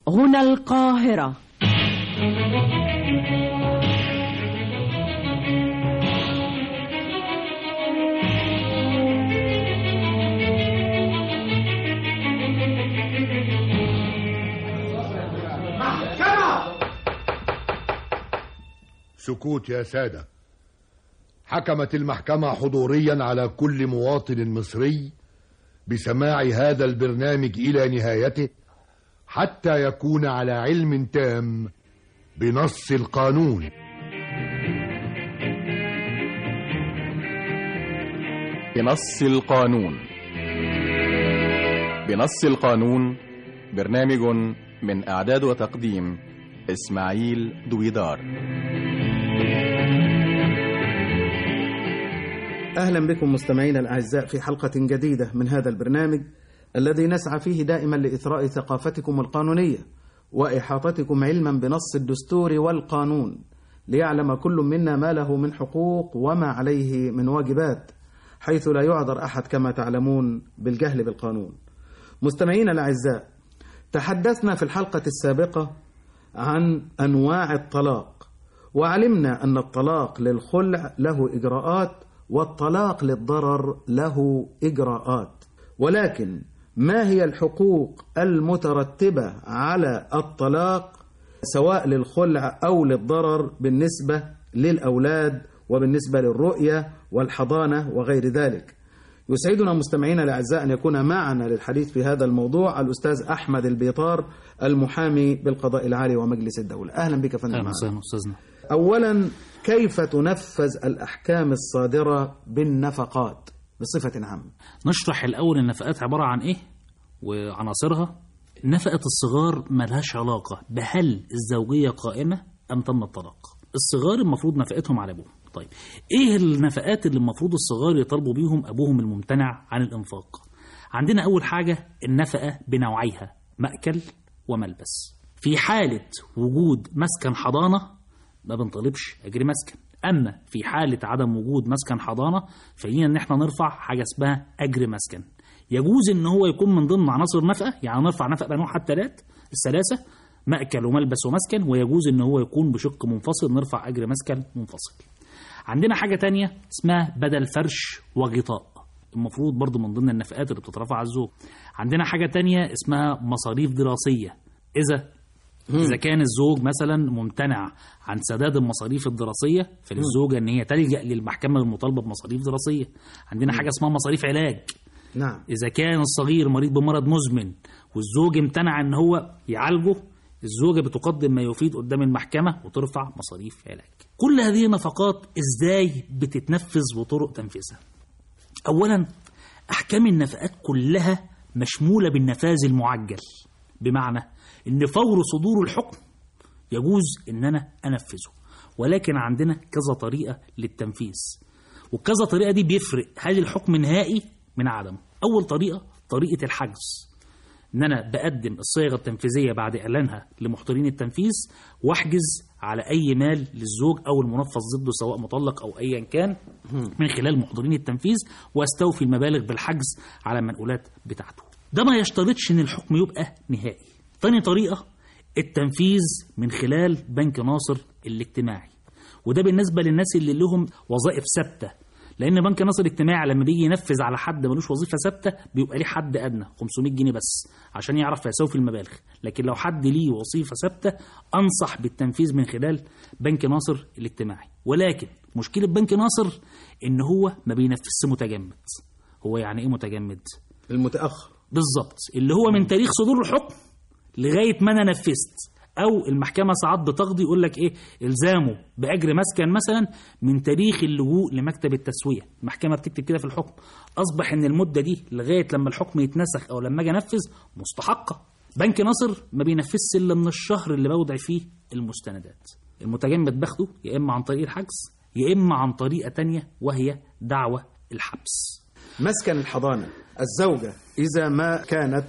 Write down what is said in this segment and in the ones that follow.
هنا القاهرة. سكوت يا سادة. حكمت المحكمة حضوريا على كل مواطن مصري بسماع هذا البرنامج إلى نهايته حتى يكون على علم تام بنص القانون. بنص القانون. بنص القانون برنامج من إعداد وتقديم إسماعيل دويدار. أهلا بكم مستمعينا الأعزاء في حلقة جديدة من هذا البرنامج الذي نسعى فيه دائما لإثراء ثقافتكم القانونية وإحاطتكم علما بنص الدستور والقانون، ليعلم كل منا ما له من حقوق وما عليه من واجبات، حيث لا يعذر أحد كما تعلمون بالجهل بالقانون. مستمعينا الأعزاء، تحدثنا في الحلقة السابقة عن أنواع الطلاق، وعلمنا أن الطلاق للخلع له إجراءات والطلاق للضرر له إجراءات، ولكن ما هي الحقوق المترتبة على الطلاق سواء للخلع أو للضرر بالنسبة للأولاد وبالنسبة للرؤية والحضانة وغير ذلك؟ يسعدنا مستمعينا الأعزاء أن يكون معنا للحديث في هذا الموضوع الأستاذ أحمد البيطار المحامي بالقضاء العالي ومجلس الدولة. أهلا بك فندم. أهلا وسهلا أستاذنا. أولا، كيف تنفذ الأحكام الصادرة بالنفقات بصفة عامة؟ نشرح الأول النفقات عبارة عن إيه وعناصرها. نفقة الصغار ملهاش علاقة بهل الزوجية قائمة أم تم الطلاق. الصغار المفروض نفقتهم على أبوهم. طيب إيه النفقات اللي المفروض الصغار يطالبوا بيهم أبوهم الممتنع عن الإنفاق؟ عندنا أول حاجة النفقة بنوعيها، مأكل وملبس. في حالة وجود مسكن حضانة ما بنطالبش أجر مسكن، أما في حالة عدم وجود مسكن حضانة فإن إن إحنا نرفع حاجة اسمها أجر مسكن. يجوز إن هو يكون من ضمن عناصر نفقة، يعني نرفع نفقة بأنواعها الثلاثة، مأكل وملبس ومسكن، ويجوز إن هو يكون بشق منفصل نرفع أجر مسكن منفصل. عندنا حاجة تانية اسمها بدل فرش وغطاء، المفروض برضو من ضمن النفقات اللي بتترفع على الزوج. عندنا حاجة تانية اسمها مصاريف دراسية، إذا كان الزوج مثلا ممتنع عن سداد المصاريف الدراسية فللزوجة إن هي تلجأ للمحكمة المطالبة بمصاريف دراسية. عندنا حاجة اسمها مصاريف علاج. نعم. إذا كان الصغير مريض بمرض مزمن والزوج امتنع إن هو يعالجه، الزوجة بتقدم ما يفيد قدام المحكمة وترفع مصاريف علاج. كل هذه النفقات إزاي بتتنفذ وطرق تنفيذها؟ أولا، أحكام النفقات كلها مشمولة بالنفاذ المعجل، بمعنى إن فور صدور الحكم يجوز إن أنا أنفذه، ولكن عندنا كذا طريقة للتنفيذ، وكذا طريقة دي بيفرق هل الحكم نهائي من عدمه. أول طريقة طريقة الحجز، إن أنا بقدم الصيغة التنفيذية بعد إعلانها لمحضرين التنفيذ وأحجز على أي مال للزوج أو المنفذ ضده سواء مطلق أو أيا كان من خلال محضرين التنفيذ، وأستوفي المبالغ بالحجز على المنقولات بتاعته. ده ما يشترطش إن الحكم يبقى نهائي. تاني طريقة التنفيذ من خلال بنك ناصر الاجتماعي، وده بالنسبة للناس اللي لهم وظائف ثابتة، لأن بنك ناصر الاجتماعي لما بيجي ينفذ على حد ملوش وظيفة ثابتة بيبقى ليه حد أدنى 500 جنيه بس عشان يعرف يسوي المبالغ، لكن لو حد ليه وظيفة ثابتة أنصح بالتنفيذ من خلال بنك ناصر الاجتماعي. ولكن مشكلة بنك ناصر إن هو ما بينفذش متجمد. هو يعني إيه متجمد؟ المتأخر بالظبط، اللي هو من تاريخ صدور الحكم لغاية ما أنا نفذت، أو المحكمة ساعات بتقضي يقول لك إيه إلزامه بأجر مسكن مثلا من تاريخ اللجوء لمكتب التسوية. المحكمة بتكتب كده في الحكم، أصبح إن المدة دي لغاية لما الحكم يتنسخ أو لما أجي أنفذ مستحقة. بنك ناصر ما بينفذش إلا من الشهر اللي بودع فيه المستندات. المتجمد باخده يا إما عن طريق الحجز يا إما عن طريقة تانية وهي دعوة الحبس. مسكن الحضانة، الزوجة إذا ما كانت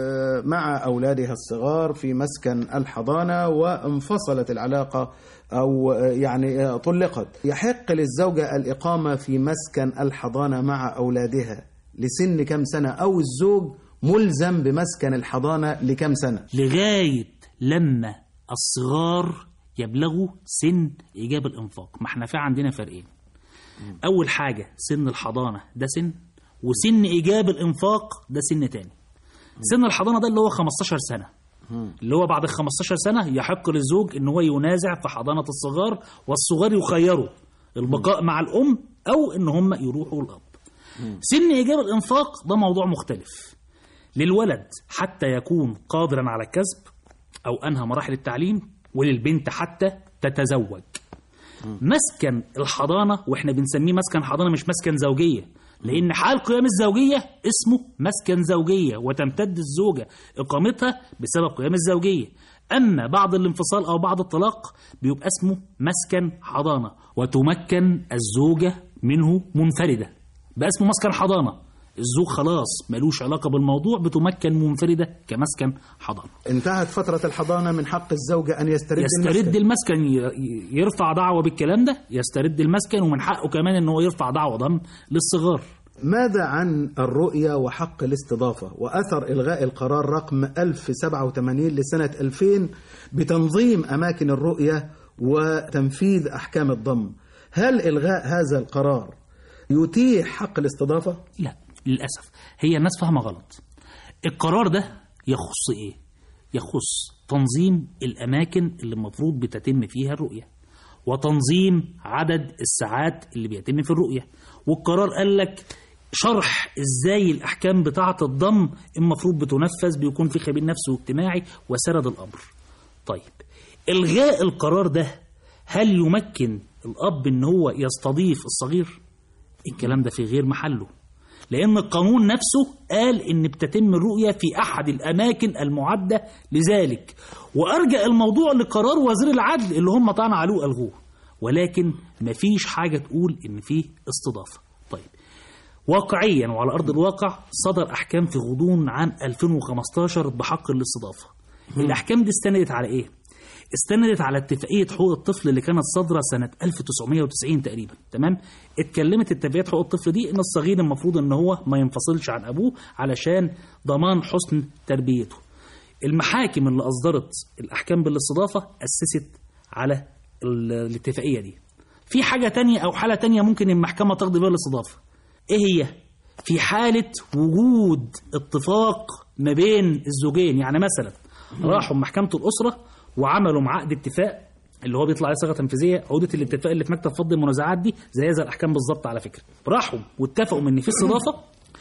مع أولادها الصغار في مسكن الحضانة وانفصلت العلاقة أو يعني طلقت، يحق للزوجة الإقامة في مسكن الحضانة مع أولادها لسن كم سنة، أو الزوج ملزم بمسكن الحضانة لكم سنة؟ لغاية لما الصغار يبلغوا سن إيجاب الإنفاق. ما احنا في عندنا فرقين. أول حاجة سن الحضانة ده سن، وسن إيجاب الإنفاق ده سن تاني. سن الحضانة ده اللي هو 15 سنة، اللي هو بعد 15 سنة يحق للزوج إن هو ينازع في حضانة الصغار، والصغار يخيروا البقاء مع الأم أو إن هم يروحوا الأب. سن إيجاب الإنفاق ده موضوع مختلف للولد حتى يكون قادرا على الكسب أو أنهى مراحل التعليم، وللبنت حتى تتزوج. مسكن الحضانة وإحنا بنسميه مسكن حضانة مش مسكن زوجية، لأن حال قيام الزوجية اسمه مسكن زوجية، وتمتد الزوجة إقامتها بسبب قيام الزوجية. أما بعد الانفصال أو بعد الطلاق بيبقى اسمه مسكن حضانة، وتمكن الزوجة منه منفردة، بقى اسمه مسكن حضانة. الزوج خلاص ملوش علاقة بالموضوع، بتمكن منفردة كمسكن حضانة. انتهت فترة الحضانة، من حق الزوجة أن يسترد المسكن، يرفع دعوة بالكلام ده، يسترد المسكن، ومن حقه كمان أنه يرفع دعوة ضم للصغار. ماذا عن الرؤية وحق الاستضافة وأثر إلغاء القرار رقم 1087 لسنة 2000 بتنظيم أماكن الرؤية وتنفيذ أحكام الضم؟ هل إلغاء هذا القرار يتيح حق الاستضافة؟ لا، للأسف هي الناس فاهمة غلط. القرار ده يخص إيه؟ يخص تنظيم الأماكن اللي المفروض بتتم فيها الرؤية، وتنظيم عدد الساعات اللي بيتم في الرؤية. والقرار قال لك شرح إزاي الأحكام بتاعة الضم المفروض بتنفذ، بيكون في خبير نفسي واجتماعي وسرد الأمر. طيب، إلغاء القرار ده هل يمكن الأب إن هو يستضيف الصغير؟ الكلام ده في غير محله، لأن القانون نفسه قال إن بتتم الرؤية في أحد الأماكن المعدة لذلك، وأرجع الموضوع لقرار وزير العدل اللي هم طعن عليه وألغوه، ولكن مفيش حاجة تقول إن فيه استضافة. طيب، واقعيا وعلى أرض الواقع صدر أحكام في غضون عام 2015 بحق الاستضافة. الأحكام دي استندت على إيه؟ استندت على اتفاقية حقوق الطفل اللي كانت صادرة سنة 1990 تقريبا. تمام؟ اتكلمت اتفاقية حقوق الطفل دي ان الصغير المفروض ان هو ما ينفصلش عن ابوه علشان ضمان حسن تربيته. المحاكم اللي اصدرت الاحكام بالاستضافة اسست على الاتفاقية دي. في حاجة تانية او حالة تانية ممكن المحكمة تقضي بها الاستضافة. ايه هي؟ في حالة وجود اتفاق ما بين الزوجين. يعني مثلا راحوا محكمة الأسرة وعملوا مع عقد اتفاق اللي هو بيطلع عليه صيغه تنفيذيه، عقده الاتفاق اللي في مكتب فض المنازعات دي زي هذا الاحكام بالظبط على فكره. راحوا واتفقوا ان في استضافه،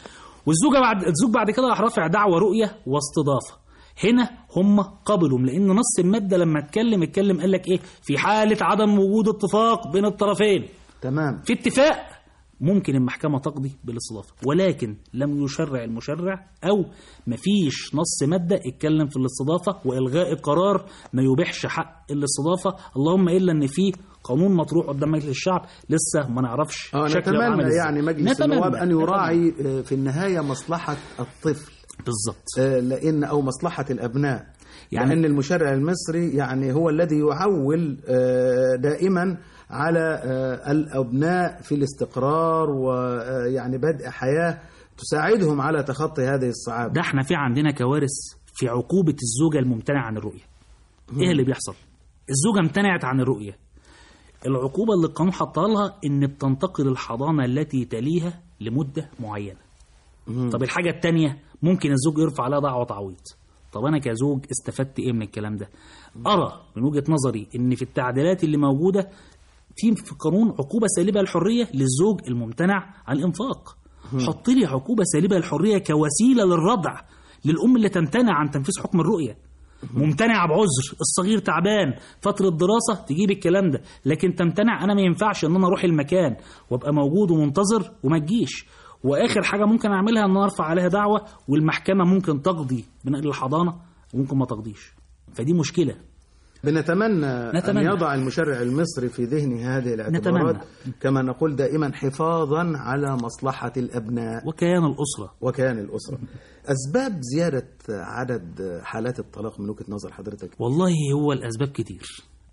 الزوج بعد كده راح رافع دعوى رؤيه واستضافه. هنا هم قبلوا، لان نص الماده لما اتكلم قال لك ايه؟ في حاله عدم وجود اتفاق بين الطرفين. تمام. في اتفاق ممكن المحكمة تقضي بالاستضافة، ولكن لم يشرع المشرع أو مفيش نص مادة اتكلم في الاستضافة، وإلغاء القرار ما يبيحش حق الاستضافة، اللهم إلا أن في قانون مطروح قدام مجلس الشعب لسه ما نعرفش شكله عامل إزاي. يعني مجلس النواب أن يراعي في النهاية مصلحة الطفل بالضبط، لأن أو مصلحة الأبناء، يعني أن المشرع المصري يعني هو الذي يعول دائما على الأبناء في الاستقرار ويعني بدء حياة تساعدهم على تخطي هذه الصعاب. ده احنا في عندنا كوارث في عقوبة الزوجة الممتنعة عن الرؤية. ايه اللي بيحصل؟ الزوجة امتنعت عن الرؤية، العقوبة اللي القانون حطها لها ان بتنتقل الحضانة التي تليها لمدة معينة. طب الحاجة التانية ممكن الزوج يرفع عليها دعوى تعويض. طب أنا كزوج استفدت إيه من الكلام ده؟ أرى من وجهة نظري إن في التعديلات اللي موجودة في القانون عقوبة سالبة للحرية للزوج الممتنع عن الإنفاق. حط لي عقوبة سالبة للحرية كوسيلة للردع للأم اللي تمتنع عن تنفيذ حكم الرؤية. ممتنع بعذر، الصغير تعبان، فترة دراسة، تجيب الكلام ده، لكن تمتنع أنا ما ينفعش إن أنا أروح المكان وأبقى موجود ومنتظر وما تجيش. واخر حاجه ممكن اعملها ان ارفع عليها دعوه، والمحكمه ممكن تقضي بنقل الحضانه وممكن ما تقضيش، فدي مشكله. نتمنى ان يضع المشرع المصري في ذهنه هذه الاعتبارات، كما نقول دائما حفاظا على مصلحه الابناء وكيان الاسره. اسباب زياده عدد حالات الطلاق من وجهه نظر حضرتك؟ والله هو الاسباب كتير،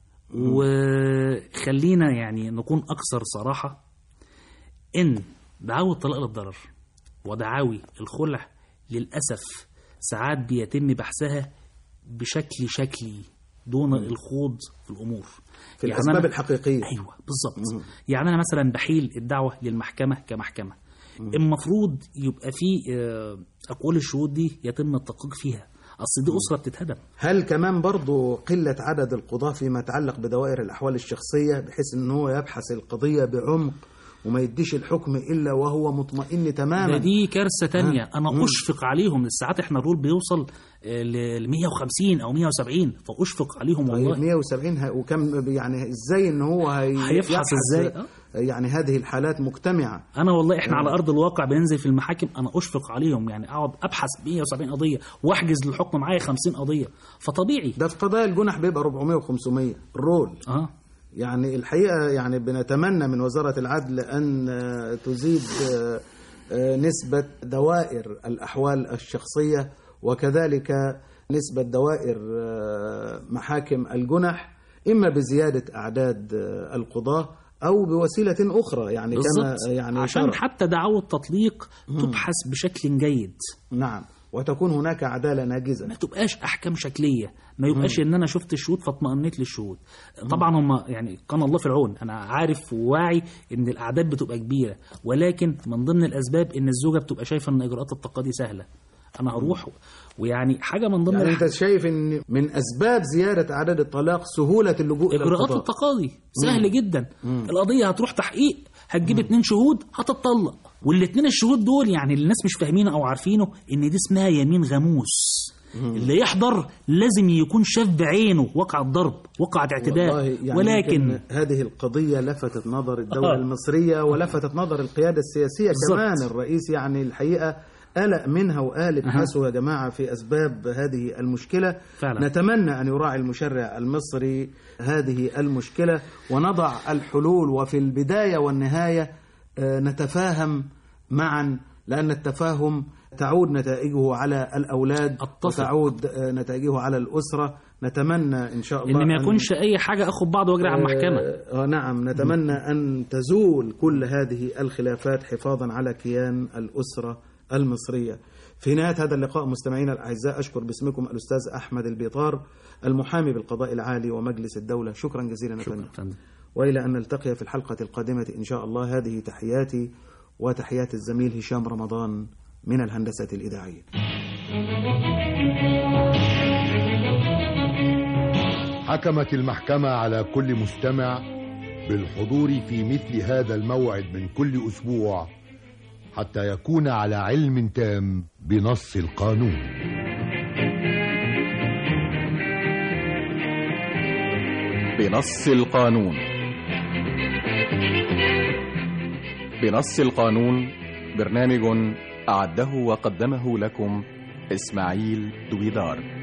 وخلينا يعني نكون اكثر صراحه. ان دعاوى الطلاق للضرر ودعاوي الخلع للأسف ساعات بيتم بحثها بشكل شكلي دون الخوض في الأمور، في الأسباب الحقيقية. أيوة بالضبط. يعني أنا مثلا بحيل الدعوة للمحكمة كمحكمة، المفروض يبقى في أقوال الشهود دي يتم التدقيق فيها، أصل دي أسرة بتتهدم. هل كمان برضو قلة عدد القضاة فيما يتعلق بدوائر الأحوال الشخصية، بحيث أن هو يبحث القضية بعمق وما يديش الحكم إلا وهو مطمئن تماما؟ دي كارثة تانية. أنا أشفق عليهم، الساعات إحنا الرول بيوصل ل 150 أو 170، فأشفق عليهم والله. 170 وكم يعني إزاي إن هو هيفحص إزاي؟ يعني هذه الحالات مجتمعة. أنا والله إحنا على أرض الواقع بننزل في المحاكم، أنا أشفق عليهم، يعني أقعد أبحث 170 قضية وأحجز للحكم معايا 50 قضية، فطبيعي. ده في قضايا الجنح بيبقى 400 و500 الرول. يعني الحقيقة يعني بنتمنى من وزارة العدل أن تزيد نسبة دوائر الأحوال الشخصية، وكذلك نسبة دوائر محاكم الجنح، إما بزيادة أعداد القضاة أو بوسيلة أخرى، يعني كما يعني عشان حتى دعوة تطليق تبحث بشكل جيد. نعم، وتكون هناك عدالة ناجزة، ما تبقاش أحكام شكلية، ما يبقاش إن أنا شفت الشهود فاطمئنيت للشهود. طبعا هم يعني كان الله في العون، أنا عارف وواعي إن الأعداد بتبقى كبيرة، ولكن من ضمن الأسباب إن الزوجة بتبقى شايفة إن إجراءات التقاضي سهلة، أنا هروح ويعني حاجة من ضمن يعني أنت شايف إن من أسباب زيادة أعداد الطلاق سهولة اللجوء إلى إجراءات التقاضي سهل جدا. القضية هتروح تحقيق، هتجيب 2 شهود هتطلق، والاتنين الشهود دول يعني الناس مش فاهمينه أو عارفينه إن دي اسمها يمين غموس. اللي يحضر لازم يكون شاف بعينه وقع الضرب، وقع اعتداء. يعني ولكن هذه القضية لفتت نظر الدولة المصرية ولفتت نظر القيادة السياسية بالزبط. كمان الرئيس يعني الحقيقة قلق منها وقال ابحثوا يا جماعة في أسباب هذه المشكلة فعلا. نتمنى أن يراعي المشرع المصري هذه المشكلة ونضع الحلول، وفي البداية والنهاية نتفاهم معا، لأن التفاهم تعود نتائجه على الأولاد وتعود نتائجه على الأسرة. نتمنى إن شاء الله إن ما يكونش أي حاجة أخذ بعض وأجري على المحكمة. نعم، نتمنى أن تزول كل هذه الخلافات حفاظا على كيان الأسرة المصرية. في نهاية هذا اللقاء مستمعينا الأعزاء، أشكر باسمكم الأستاذ أحمد البيطار المحامي بالقضاء العالي ومجلس الدولة. شكرا جزيلا. شكرا. وإلى أن نلتقي في الحلقة القادمة إن شاء الله. هذه تحياتي وتحيات الزميل هشام رمضان من الهندسة الإذاعية. حكمت المحكمة على كل مستمع بالحضور في مثل هذا الموعد من كل أسبوع، حتى يكون على علم تام بنص القانون. بنص القانون. بنص القانون برنامج أعده وقدمه لكم إسماعيل دويدار.